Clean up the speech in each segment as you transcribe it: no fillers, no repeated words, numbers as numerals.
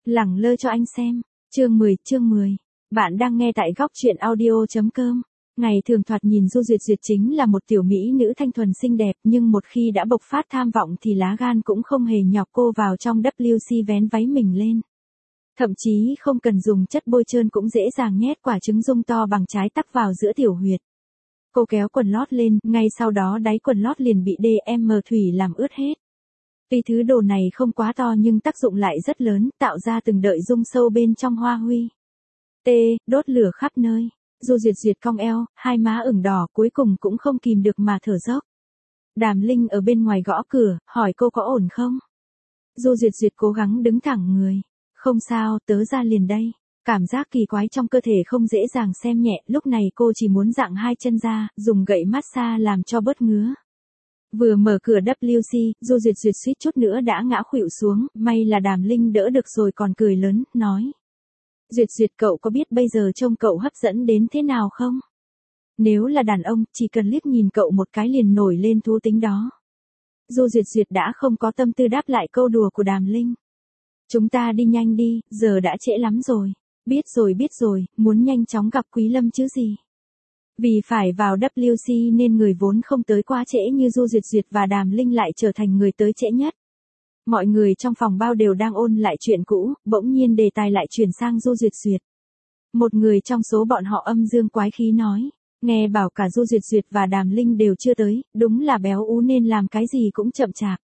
Lẳng lơ cho anh xem. Chương 10. Bạn đang nghe tại góc truyện audio.com. Ngày thường thoạt nhìn Du Duyệt Duyệt chính là một tiểu mỹ nữ thanh thuần xinh đẹp, nhưng một khi đã bộc phát tham vọng thì lá gan cũng không hề nhỏ, cô vào trong WC vén váy mình lên. Thậm chí không cần dùng chất bôi trơn cũng dễ dàng nhét quả trứng dung to bằng trái tắc vào giữa tiểu huyệt. Cô kéo quần lót lên, ngay sau đó đáy quần lót liền bị DM thủy làm ướt hết. Tuy thứ đồ này không quá to nhưng tác dụng lại rất lớn, tạo ra từng đợi dung sâu bên trong hoa huy. Đốt lửa khắp nơi. Du Duyệt Duyệt cong eo, hai má ửng đỏ, cuối cùng cũng không kìm được mà thở dốc. Đàm Linh ở bên ngoài gõ cửa, hỏi cô có ổn không? Du Duyệt Duyệt cố gắng đứng thẳng người. Không sao, tớ ra liền đây. Cảm giác kỳ quái trong cơ thể không dễ dàng xem nhẹ, lúc này cô chỉ muốn dạng hai chân ra, dùng gậy massage làm cho bớt ngứa. Vừa mở cửa WC, Du Duyệt Duyệt suýt chút nữa đã ngã khuỵu xuống, may là Đàm Linh đỡ được rồi còn cười lớn, nói. Duyệt Duyệt, cậu có biết bây giờ trông cậu hấp dẫn đến thế nào không? Nếu là đàn ông, chỉ cần liếc nhìn cậu một cái liền nổi lên thú tính đó. Du Duyệt Duyệt đã không có tâm tư đáp lại câu đùa của Đàm Linh. Chúng ta đi nhanh đi, giờ đã trễ lắm rồi. Biết rồi, muốn nhanh chóng gặp Quý Lâm chứ gì. Vì phải vào WC nên người vốn không tới quá trễ như Du Duyệt Duyệt và Đàm Linh lại trở thành người tới trễ nhất. Mọi người trong phòng bao đều đang ôn lại chuyện cũ, bỗng nhiên đề tài lại chuyển sang Du Duyệt Duyệt. Một người trong số bọn họ âm dương quái khí nói, nghe bảo cả Du Duyệt Duyệt và Đàm Linh đều chưa tới, đúng là béo ú nên làm cái gì cũng chậm chạp.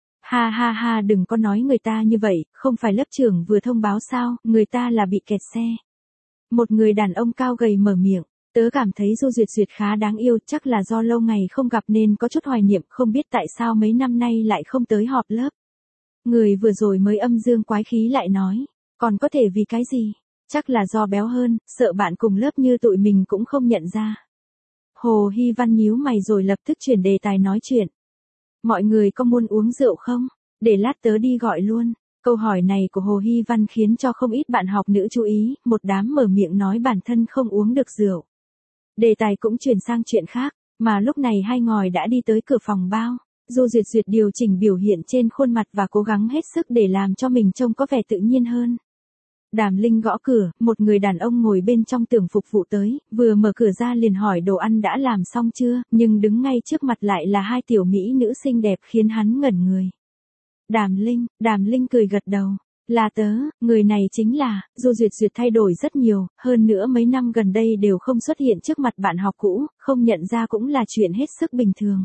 Ha, đừng có nói người ta như vậy, không phải lớp trưởng vừa thông báo sao, người ta là bị kẹt xe. Một người đàn ông cao gầy mở miệng, tớ cảm thấy Du Duyệt Duyệt khá đáng yêu, chắc là do lâu ngày không gặp nên có chút hoài niệm, không biết tại sao mấy năm nay lại không tới họp lớp. Người vừa rồi mới âm dương quái khí lại nói, còn có thể vì cái gì, chắc là do béo hơn, sợ bạn cùng lớp như tụi mình cũng không nhận ra. Hồ Hy Văn nhíu mày rồi lập tức chuyển đề tài nói chuyện. Mọi người có muốn uống rượu không? Để lát tớ đi gọi luôn. Câu hỏi này của Hồ Hy Văn khiến cho không ít bạn học nữ chú ý, một đám mở miệng nói bản thân không uống được rượu. Đề tài cũng chuyển sang chuyện khác, mà lúc này hai ngòi đã đi tới cửa phòng bao. Du Duyệt Duyệt điều chỉnh biểu hiện trên khuôn mặt và cố gắng hết sức để làm cho mình trông có vẻ tự nhiên hơn. Đàm Linh gõ cửa, một người đàn ông ngồi bên trong tưởng phục vụ tới, vừa mở cửa ra liền hỏi đồ ăn đã làm xong chưa, nhưng đứng ngay trước mặt lại là hai tiểu mỹ nữ xinh đẹp khiến hắn ngẩn người. Đàm Linh cười gật đầu. Là tớ, người này chính là, Du Duyệt Duyệt thay đổi rất nhiều, hơn nữa mấy năm gần đây đều không xuất hiện trước mặt bạn học cũ, không nhận ra cũng là chuyện hết sức bình thường.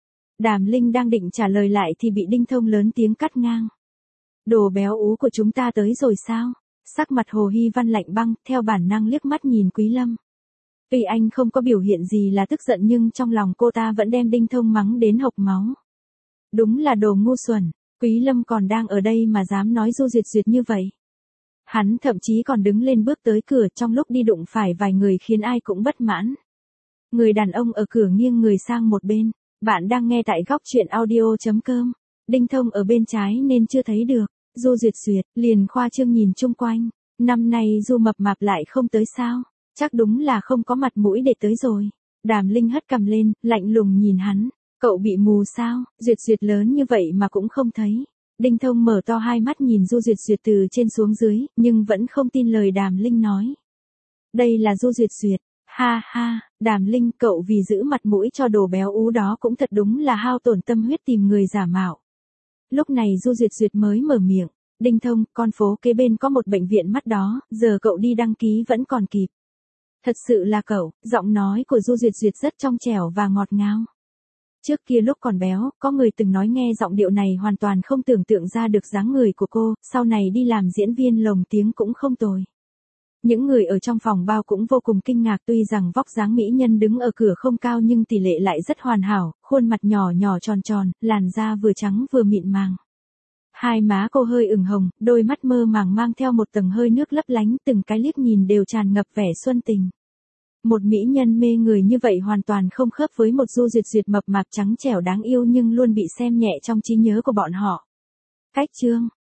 Đàm Linh đang định trả lời lại thì bị Đinh Thông lớn tiếng cắt ngang. Đồ béo ú của chúng ta tới rồi sao? Sắc mặt Hồ Hy Văn lạnh băng, theo bản năng liếc mắt nhìn Quý Lâm. Tuy anh không có biểu hiện gì là tức giận nhưng trong lòng cô ta vẫn đem Đinh Thông mắng đến hộc máu. Đúng là đồ ngu xuẩn, Quý Lâm còn đang ở đây mà dám nói Du Duyệt Duyệt như vậy. Hắn thậm chí còn đứng lên bước tới cửa, trong lúc đi đụng phải vài người khiến ai cũng bất mãn. Người đàn ông ở cửa nghiêng người sang một bên. Bạn đang nghe tại góc truyện audio.com. Đinh Thông ở bên trái nên chưa thấy được. Du Duyệt Duyệt liền khoa trương nhìn chung quanh. Năm nay Du mập mạp lại không tới sao? Chắc đúng là không có mặt mũi để tới rồi. Đàm Linh hất cằm lên, lạnh lùng nhìn hắn. Cậu bị mù sao? Duyệt Duyệt lớn như vậy mà cũng không thấy. Đinh Thông mở to hai mắt nhìn Du Duyệt Duyệt từ trên xuống dưới, nhưng vẫn không tin lời Đàm Linh nói. Đây là Du Duyệt Duyệt. Ha, Đàm Linh, cậu vì giữ mặt mũi cho đồ béo ú đó cũng thật đúng là hao tổn tâm huyết tìm người giả mạo. Lúc này Du Duyệt Duyệt mới mở miệng. Đinh Thông, con phố kế bên có một bệnh viện mắt đó, giờ cậu đi đăng ký vẫn còn kịp. Thật sự là cậu, giọng nói của Du Duyệt Duyệt rất trong trẻo và ngọt ngào. Trước kia lúc còn béo, có người từng nói nghe giọng điệu này hoàn toàn không tưởng tượng ra được dáng người của cô, sau này đi làm diễn viên lồng tiếng cũng không tồi. Những người ở trong phòng bao cũng vô cùng kinh ngạc, tuy rằng vóc dáng mỹ nhân đứng ở cửa không cao nhưng tỷ lệ lại rất hoàn hảo, khuôn mặt nhỏ nhỏ tròn tròn, làn da vừa trắng vừa mịn màng. Hai má cô hơi ửng hồng, đôi mắt mơ màng mang theo một tầng hơi nước lấp lánh, từng cái liếc nhìn đều tràn ngập vẻ xuân tình. Một mỹ nhân mê người như vậy hoàn toàn không khớp với một Du Duyệt Duyệt mập mạp trắng trẻo đáng yêu nhưng luôn bị xem nhẹ trong trí nhớ của bọn họ. Cách chương